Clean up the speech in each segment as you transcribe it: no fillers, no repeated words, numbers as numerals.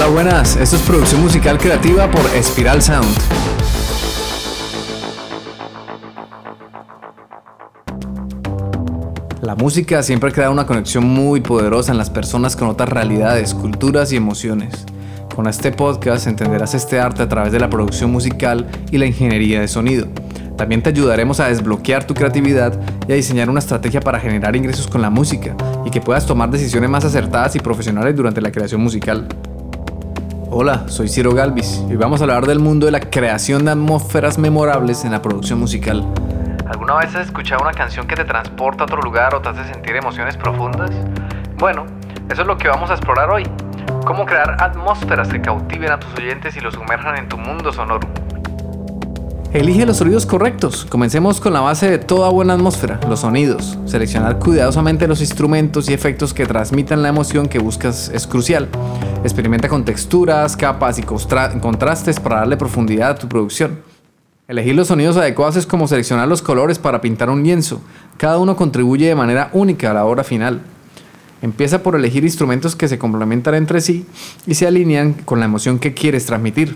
Hola, buenas. Esto es producción musical creativa por Espiral Sound. La música siempre crea una conexión muy poderosa en las personas con otras realidades, culturas y emociones. Con este podcast entenderás este arte a través de la producción musical y la ingeniería de sonido. También te ayudaremos a desbloquear tu creatividad y a diseñar una estrategia para generar ingresos con la música y que puedas tomar decisiones más acertadas y profesionales durante la creación musical. Hola, soy Ciro Galvis y hoy vamos a hablar del mundo de la creación de atmósferas memorables en la producción musical. ¿Alguna vez has escuchado una canción que te transporta a otro lugar o te hace sentir emociones profundas? Bueno, eso es lo que vamos a explorar hoy. Cómo crear atmósferas que cautiven a tus oyentes y los sumerjan en tu mundo sonoro. Elige los sonidos correctos. Comencemos con la base de toda buena atmósfera, los sonidos. Seleccionar cuidadosamente los instrumentos y efectos que transmitan la emoción que buscas es crucial. Experimenta con texturas, capas y contrastes para darle profundidad a tu producción. Elegir los sonidos adecuados es como seleccionar los colores para pintar un lienzo. Cada uno contribuye de manera única a la obra final. Empieza por elegir instrumentos que se complementan entre sí y se alinean con la emoción que quieres transmitir.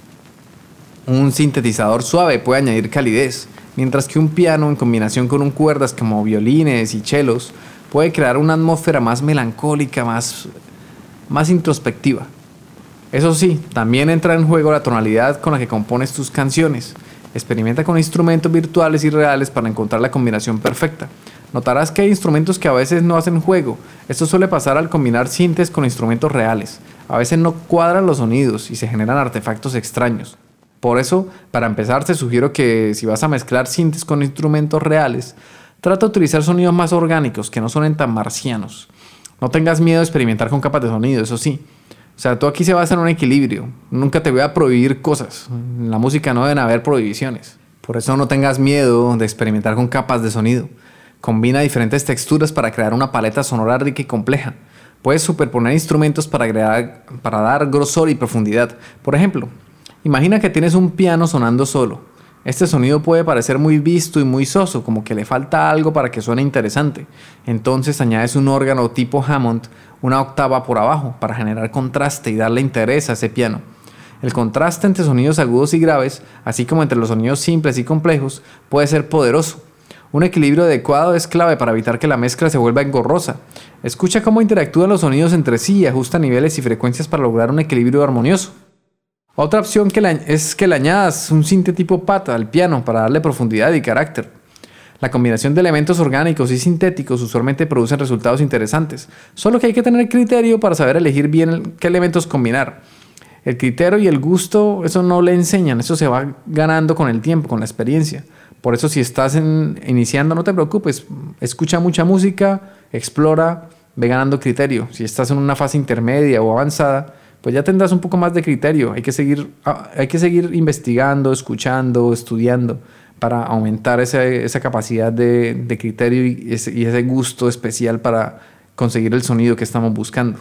Un sintetizador suave puede añadir calidez, mientras que un piano en combinación con cuerdas como violines y chelos puede crear una atmósfera más melancólica, más introspectiva. Eso sí, también entra en juego la tonalidad con la que compones tus canciones. Experimenta con instrumentos virtuales y reales para encontrar la combinación perfecta. Notarás que hay instrumentos que a veces no hacen juego. Esto suele pasar al combinar sintes con instrumentos reales. A veces no cuadran los sonidos y se generan artefactos extraños. Por eso, para empezar, te sugiero que si vas a mezclar sintes con instrumentos reales, trata de utilizar sonidos más orgánicos, que no suenen tan marcianos. No tengas miedo de experimentar con capas de sonido, eso sí. O sea, todo aquí se basa en un equilibrio. Nunca te voy a prohibir cosas. En la música no deben haber prohibiciones. Por eso no tengas miedo de experimentar con capas de sonido. Combina diferentes texturas para crear una paleta sonora rica y compleja. Puedes superponer instrumentos para dar grosor y profundidad. Por ejemplo, imagina que tienes un piano sonando solo. Este sonido puede parecer muy visto y muy soso, como que le falta algo para que suene interesante. Entonces añades un órgano tipo Hammond, una octava por abajo, para generar contraste y darle interés a ese piano. El contraste entre sonidos agudos y graves, así como entre los sonidos simples y complejos, puede ser poderoso. Un equilibrio adecuado es clave para evitar que la mezcla se vuelva engorrosa. Escucha cómo interactúan los sonidos entre sí y ajusta niveles y frecuencias para lograr un equilibrio armonioso. Otra opción es que le añadas un sinte tipo pata al piano para darle profundidad y carácter. La combinación de elementos orgánicos y sintéticos usualmente producen resultados interesantes, solo que hay que tener criterio para saber elegir bien qué elementos combinar. El criterio y el gusto, eso no le enseñan, eso se va ganando con el tiempo, con la experiencia. Por eso si estás iniciando, no te preocupes, escucha mucha música, explora, ve ganando criterio. Si estás en una fase intermedia o avanzada, pues ya tendrás un poco más de criterio. Hay que seguir investigando, escuchando, estudiando para aumentar esa capacidad de criterio y ese gusto especial para conseguir el sonido que estamos buscando.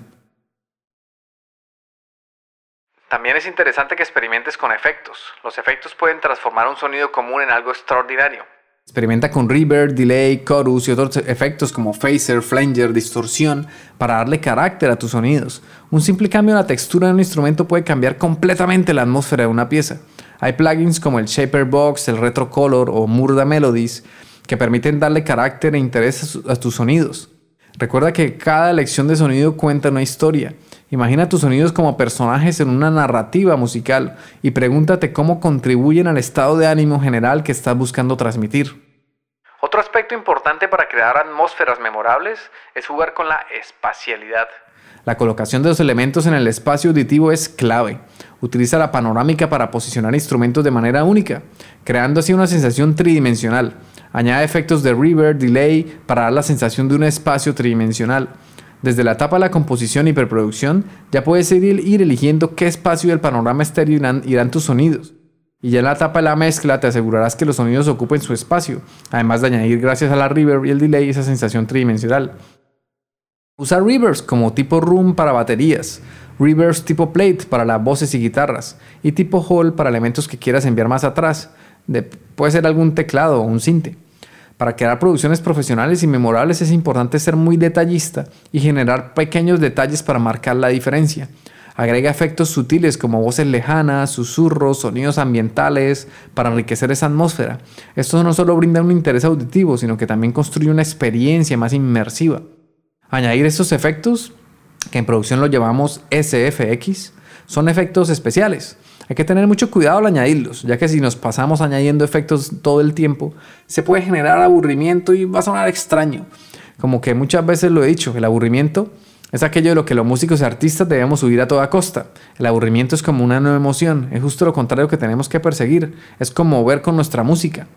También es interesante que experimentes con efectos. Los efectos pueden transformar un sonido común en algo extraordinario. Experimenta con reverb, delay, chorus y otros efectos como phaser, flanger, distorsión para darle carácter a tus sonidos. Un simple cambio en la textura de un instrumento puede cambiar completamente la atmósfera de una pieza. Hay plugins como el Shaper Box, el Retro Color o Murda Melodies que permiten darle carácter e interés a tus sonidos. Recuerda que cada elección de sonido cuenta una historia. Imagina tus sonidos como personajes en una narrativa musical y pregúntate cómo contribuyen al estado de ánimo general que estás buscando transmitir. Otro aspecto importante para crear atmósferas memorables es jugar con la espacialidad. La colocación de los elementos en el espacio auditivo es clave. Utiliza la panorámica para posicionar instrumentos de manera única, creando así una sensación tridimensional. Añade efectos de reverb, delay para dar la sensación de un espacio tridimensional. Desde la etapa de la composición y preproducción, ya puedes ir eligiendo qué espacio del panorama estéreo irán tus sonidos. Y ya en la etapa de la mezcla te asegurarás que los sonidos ocupen su espacio, además de añadir gracias a la reverb y el delay esa sensación tridimensional. Usa reverbs como tipo room para baterías, reverbs tipo plate para las voces y guitarras, y tipo hall para elementos que quieras enviar más atrás. Puede ser algún teclado o un sinte. Para crear producciones profesionales y memorables es importante ser muy detallista y generar pequeños detalles para marcar la diferencia. Agrega efectos sutiles como voces lejanas, susurros, sonidos ambientales para enriquecer esa atmósfera. Esto no solo brinda un interés auditivo, sino que también construye una experiencia más inmersiva. Añadir estos efectos, que en producción los llamamos SFX, son efectos especiales. Hay que tener mucho cuidado al añadirlos, ya que si nos pasamos añadiendo efectos todo el tiempo, se puede generar aburrimiento y va a sonar extraño. Como que muchas veces lo he dicho, el aburrimiento es aquello de lo que los músicos y artistas debemos huir a toda costa. El aburrimiento es como una nueva emoción, es justo lo contrario que tenemos que perseguir, es como ver con nuestra música.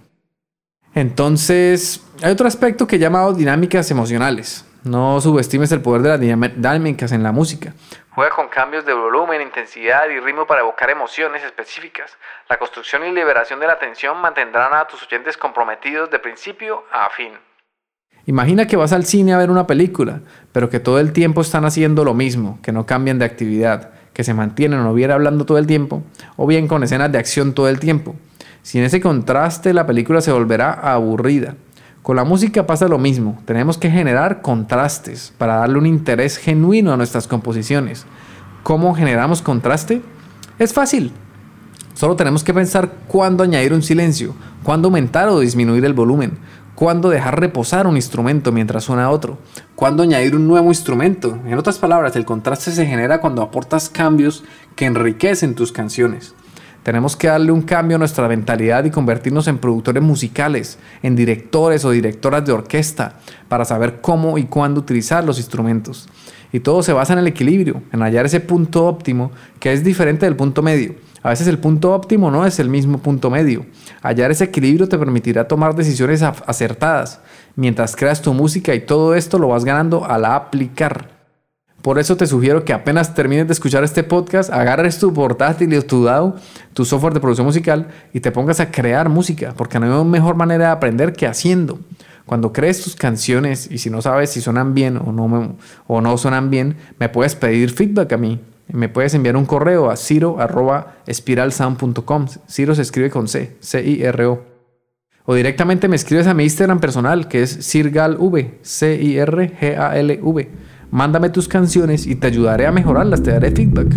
Entonces, hay otro aspecto que he llamado dinámicas emocionales. No subestimes el poder de las dinámicas en la música. Juega con cambios de volumen, intensidad y ritmo para evocar emociones específicas. La construcción y liberación de la tensión mantendrán a tus oyentes comprometidos de principio a fin. Imagina que vas al cine a ver una película, pero que todo el tiempo están haciendo lo mismo, que no cambian de actividad, que se mantienen o bien hablando todo el tiempo, o bien con escenas de acción todo el tiempo. Sin ese contraste, la película se volverá aburrida. Con la música pasa lo mismo, tenemos que generar contrastes para darle un interés genuino a nuestras composiciones. ¿Cómo generamos contraste? Es fácil. Solo tenemos que pensar cuándo añadir un silencio, cuándo aumentar o disminuir el volumen, cuándo dejar reposar un instrumento mientras suena otro, cuándo añadir un nuevo instrumento. En otras palabras, el contraste se genera cuando aportas cambios que enriquecen tus canciones. Tenemos que darle un cambio a nuestra mentalidad y convertirnos en productores musicales, en directores o directoras de orquesta, para saber cómo y cuándo utilizar los instrumentos. Y todo se basa en el equilibrio, en hallar ese punto óptimo que es diferente del punto medio. A veces el punto óptimo no es el mismo punto medio. Hallar ese equilibrio te permitirá tomar decisiones acertadas, mientras creas tu música, y todo esto lo vas ganando al aplicar. Por eso te sugiero que apenas termines de escuchar este podcast, agarres tu portátil o tu DAW, tu software de producción musical, y te pongas a crear música, porque no hay mejor manera de aprender que haciendo. Cuando crees tus canciones y si no sabes si suenan bien o no suenan bien, me puedes pedir feedback a mí. Me puedes enviar un correo a ciro@spiralsound.com. Ciro se escribe con C, C-I-R-O. O directamente me escribes a mi Instagram personal, que es cirgalv, C-I-R-G-A-L-V. Mándame tus canciones y te ayudaré a mejorarlas, te daré feedback.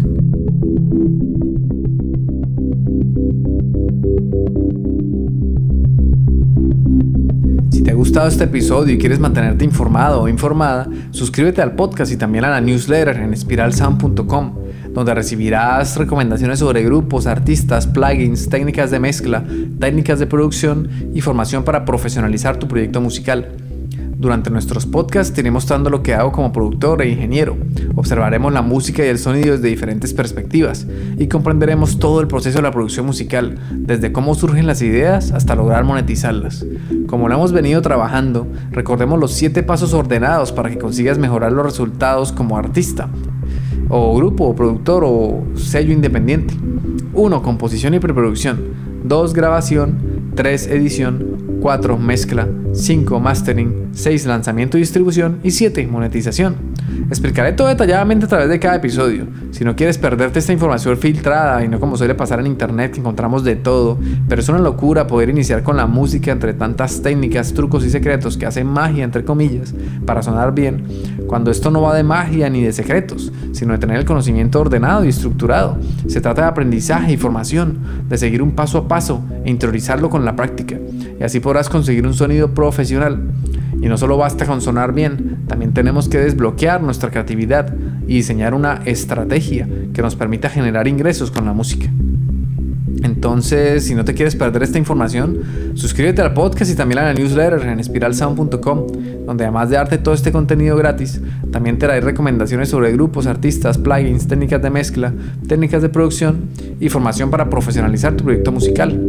Si te ha gustado este episodio y quieres mantenerte informado o informada, suscríbete al podcast y también a la newsletter en spiralsound.com, donde recibirás recomendaciones sobre grupos, artistas, plugins, técnicas de mezcla, técnicas de producción y formación para profesionalizar tu proyecto musical. Durante nuestros podcasts te iré mostrando lo que hago como productor e ingeniero. Observaremos la música y el sonido desde diferentes perspectivas y comprenderemos todo el proceso de la producción musical, desde cómo surgen las ideas hasta lograr monetizarlas. Como lo hemos venido trabajando, recordemos los 7 pasos ordenados para que consigas mejorar los resultados como artista, o grupo, o productor, o sello independiente. 1. Composición y preproducción. 2. Grabación. 3. Edición. 4. Mezcla. 5. Mastering. 6. Lanzamiento y distribución. Y 7. Monetización. Explicaré todo detalladamente a través de cada episodio. Si no quieres perderte esta información filtrada y no como suele pasar en internet, que encontramos de todo, pero es una locura poder iniciar con la música entre tantas técnicas, trucos y secretos que hacen magia, entre comillas, para sonar bien, cuando esto no va de magia ni de secretos, sino de tener el conocimiento ordenado y estructurado. Se trata de aprendizaje y formación, de seguir un paso a paso e interiorizarlo con la práctica, y así podrás conseguir un sonido profesional. Y no solo basta con sonar bien, también tenemos que desbloquear nuestra creatividad y diseñar una estrategia que nos permita generar ingresos con la música. Entonces, si no te quieres perder esta información, suscríbete al podcast y también a la newsletter en spiralsound.com, donde además de darte todo este contenido gratis, también te daré recomendaciones sobre grupos, artistas, plugins, técnicas de mezcla, técnicas de producción y formación para profesionalizar tu proyecto musical.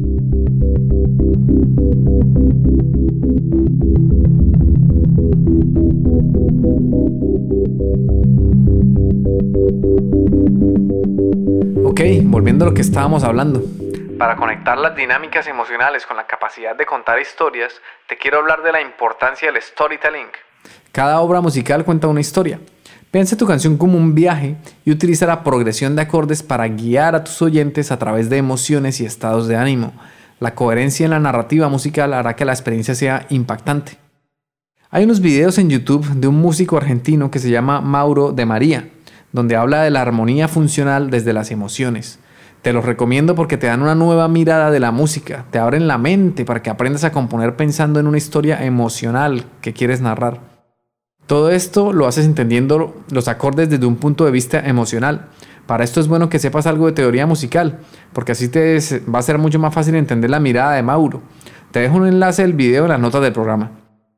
Ok, volviendo a lo que estábamos hablando. Para conectar las dinámicas emocionales con la capacidad de contar historias, te quiero hablar de la importancia del storytelling. Cada obra musical cuenta una historia. Piensa tu canción como un viaje y utiliza la progresión de acordes para guiar a tus oyentes a través de emociones y estados de ánimo. La coherencia en la narrativa musical hará que la experiencia sea impactante. Hay unos videos en YouTube de un músico argentino que se llama Mauro de María, donde habla de la armonía funcional desde las emociones. Te los recomiendo porque te dan una nueva mirada de la música, te abren la mente para que aprendas a componer pensando en una historia emocional que quieres narrar. Todo esto lo haces entendiendo los acordes desde un punto de vista emocional. Para esto es bueno que sepas algo de teoría musical, porque así te va a ser mucho más fácil entender la mirada de Mauro. Te dejo un enlace del video en las notas del programa.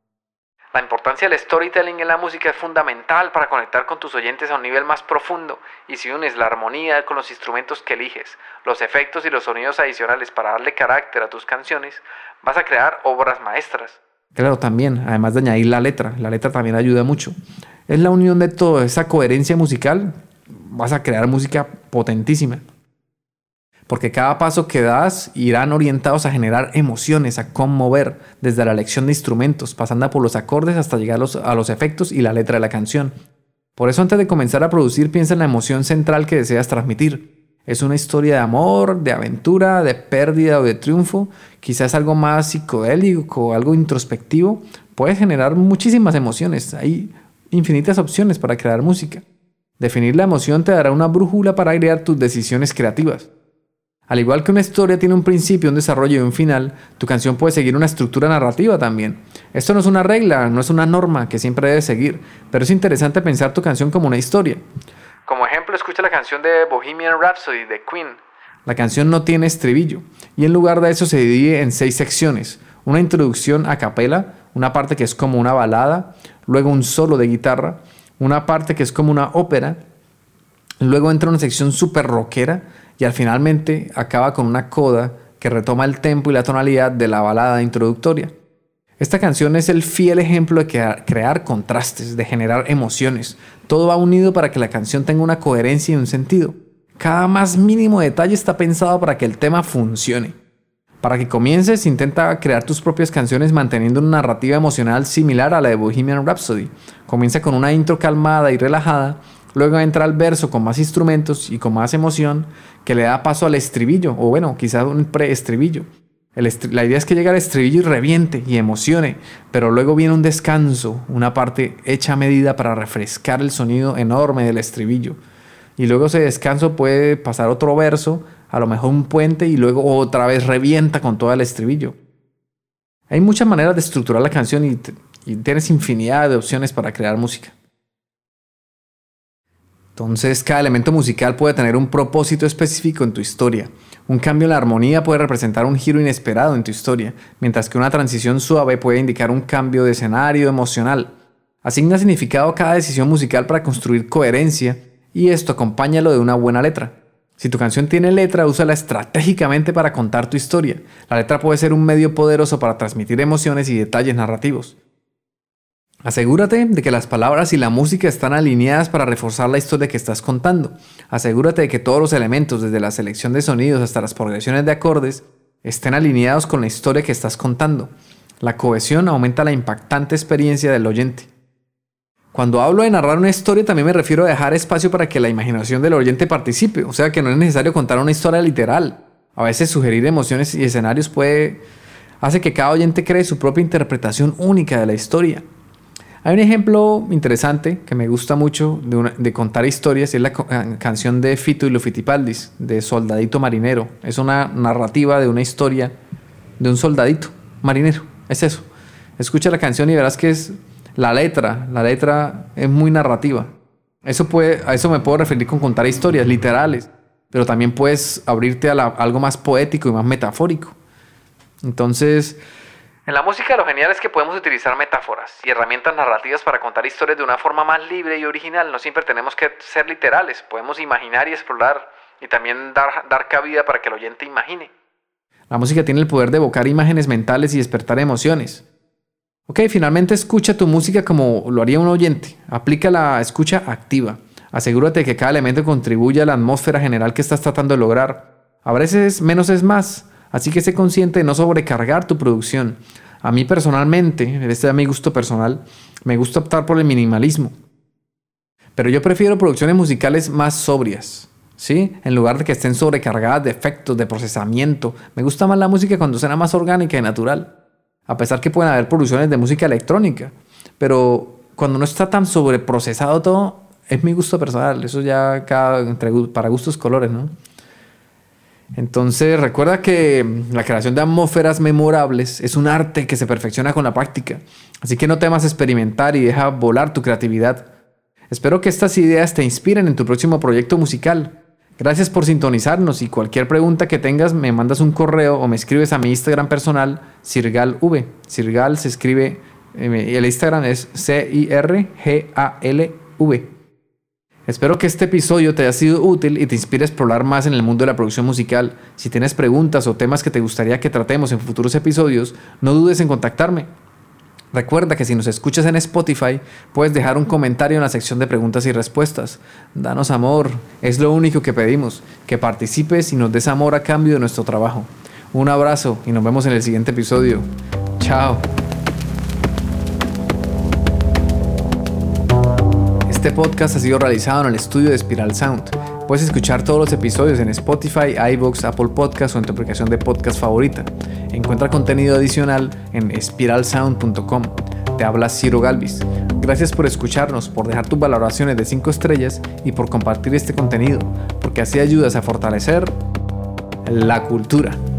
La importancia del storytelling en la música es fundamental para conectar con tus oyentes a un nivel más profundo, y si unes la armonía con los instrumentos que eliges, los efectos y los sonidos adicionales para darle carácter a tus canciones, vas a crear obras maestras. Claro, también, además de añadir la letra también ayuda mucho. Es la unión de toda esa coherencia musical, vas a crear música potentísima. Porque cada paso que das irán orientados a generar emociones, a conmover, desde la elección de instrumentos, pasando por los acordes hasta llegar a los efectos y la letra de la canción. Por eso antes de comenzar a producir, piensa en la emoción central que deseas transmitir. ¿Es una historia de amor, de aventura, de pérdida o de triunfo? Quizás algo más psicodélico, algo introspectivo. Puedes generar muchísimas emociones. Hay infinitas opciones para crear música. Definir la emoción te dará una brújula para guiar tus decisiones creativas. Al igual que una historia tiene un principio, un desarrollo y un final, tu canción puede seguir una estructura narrativa también. Esto no es una regla, no es una norma que siempre debes seguir, pero es interesante pensar tu canción como una historia. Como ejemplo, escucha la canción de Bohemian Rhapsody de Queen. La canción no tiene estribillo, y en lugar de eso se divide en 6 secciones. Una introducción a capela, una parte que es como una balada, luego un solo de guitarra, una parte que es como una ópera, luego entra una sección súper rockera, y al finalmente acaba con una coda que retoma el tempo y la tonalidad de la balada introductoria. Esta canción es el fiel ejemplo de crear contrastes, de generar emociones. Todo va unido para que la canción tenga una coherencia y un sentido. Cada más mínimo detalle está pensado para que el tema funcione. Para que comiences, intenta crear tus propias canciones manteniendo una narrativa emocional similar a la de Bohemian Rhapsody. Comienza con una intro calmada y relajada. Luego entra el verso con más instrumentos y con más emoción que le da paso al estribillo, o bueno, quizás un preestribillo. La idea es que llegue al estribillo y reviente y emocione, pero luego viene un descanso, una parte hecha a medida para refrescar el sonido enorme del estribillo. Y luego ese descanso puede pasar otro verso, a lo mejor un puente, y luego otra vez revienta con todo el estribillo. Hay muchas maneras de estructurar la canción y tienes infinidad de opciones para crear música. Entonces, cada elemento musical puede tener un propósito específico en tu historia. Un cambio en la armonía puede representar un giro inesperado en tu historia, mientras que una transición suave puede indicar un cambio de escenario emocional. Asigna significado a cada decisión musical para construir coherencia, y esto acompáñalo de una buena letra. Si tu canción tiene letra, úsala estratégicamente para contar tu historia. La letra puede ser un medio poderoso para transmitir emociones y detalles narrativos. Asegúrate de que las palabras y la música están alineadas para reforzar la historia que estás contando. Asegúrate de que todos los elementos, desde la selección de sonidos hasta las progresiones de acordes, estén alineados con la historia que estás contando. La cohesión aumenta la impactante experiencia del oyente. Cuando hablo de narrar una historia, también me refiero a dejar espacio para que la imaginación del oyente participe. O sea que no es necesario contar una historia literal. A veces sugerir emociones y escenarios hace que cada oyente cree su propia interpretación única de la historia. Hay un ejemplo interesante que me gusta mucho de contar historias, es la canción de Fito y los Fitipaldis, de Soldadito Marinero. Es una narrativa de una historia de un soldadito marinero, es eso. Escucha la canción y verás que es la letra es muy narrativa. A eso me puedo referir con contar historias literales, pero también puedes abrirte a algo más poético y más metafórico. Entonces, en la música lo genial es que podemos utilizar metáforas y herramientas narrativas para contar historias de una forma más libre y original. No siempre tenemos que ser literales, podemos imaginar y explorar y también dar cabida para que el oyente imagine. La música tiene el poder de evocar imágenes mentales y despertar emociones. Ok, finalmente escucha tu música como lo haría un oyente. Aplica la escucha activa. Asegúrate de que cada elemento contribuya a la atmósfera general que estás tratando de lograr. A veces menos es más. Así que sé consciente de no sobrecargar tu producción. A mí personalmente, este es mi gusto personal, me gusta optar por el minimalismo. Pero yo prefiero producciones musicales más sobrias, ¿sí? En lugar de que estén sobrecargadas de efectos, de procesamiento. Me gusta más la música cuando suena más orgánica y natural. A pesar que pueden haber producciones de música electrónica. Pero cuando no está tan sobreprocesado todo, es mi gusto personal, eso ya para gustos colores, ¿no? Entonces recuerda que la creación de atmósferas memorables es un arte que se perfecciona con la práctica, así que no temas experimentar y deja volar tu creatividad. Espero que estas ideas te inspiren en tu próximo proyecto musical. Gracias por sintonizarnos y cualquier pregunta que tengas me mandas un correo o me escribes a mi Instagram personal, CirgalV. Cirgal se escribe, el Instagram es CIRGALV. Espero que este episodio te haya sido útil y te inspire a explorar más en el mundo de la producción musical. Si tienes preguntas o temas que te gustaría que tratemos en futuros episodios, no dudes en contactarme. Recuerda que si nos escuchas en Spotify, puedes dejar un comentario en la sección de preguntas y respuestas. Danos amor, es lo único que pedimos, que participes y nos des amor a cambio de nuestro trabajo. Un abrazo y nos vemos en el siguiente episodio. Chao. Este podcast ha sido realizado en el estudio de Spiral Sound. Puedes escuchar todos los episodios en Spotify, iVoox, Apple Podcasts o en tu aplicación de podcast favorita. Encuentra contenido adicional en spiralsound.com. Te habla Ciro Galvis. Gracias por escucharnos, por dejar tus valoraciones de 5 estrellas y por compartir este contenido, porque así ayudas a fortalecer la cultura.